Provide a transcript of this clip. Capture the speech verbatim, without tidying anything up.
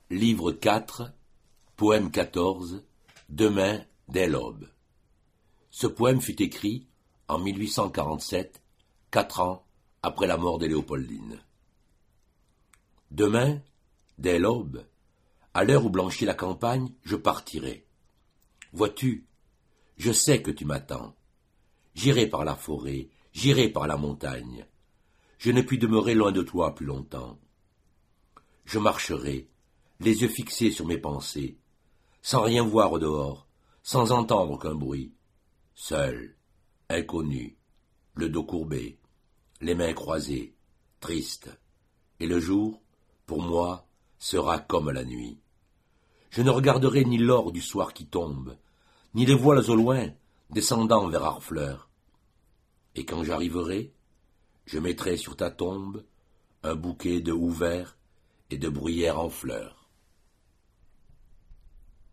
Livre quatre, poème quatorze, Demain dès l'aube. Ce poème fut écrit en mille huit cent quarante-sept, quatre ans après la mort de Léopoldine. Demain, dès l'aube, à l'heure où blanchit la campagne, je partirai. Vois-tu, je sais que tu m'attends. J'irai par la forêt, j'irai par la montagne. Je ne puis demeurer loin de toi plus longtemps. Je marcherai, les yeux fixés sur mes pensées, sans rien voir au dehors, sans entendre aucun bruit, seul, inconnu, le dos courbé, les mains croisées, triste, et le jour, pour moi, sera comme la nuit. Je ne regarderai ni l'or du soir qui tombe, ni les voiles au loin descendant vers Harfleur. Et quand j'arriverai, je mettrai sur ta tombe un bouquet de houx verts et de bruyères en fleurs.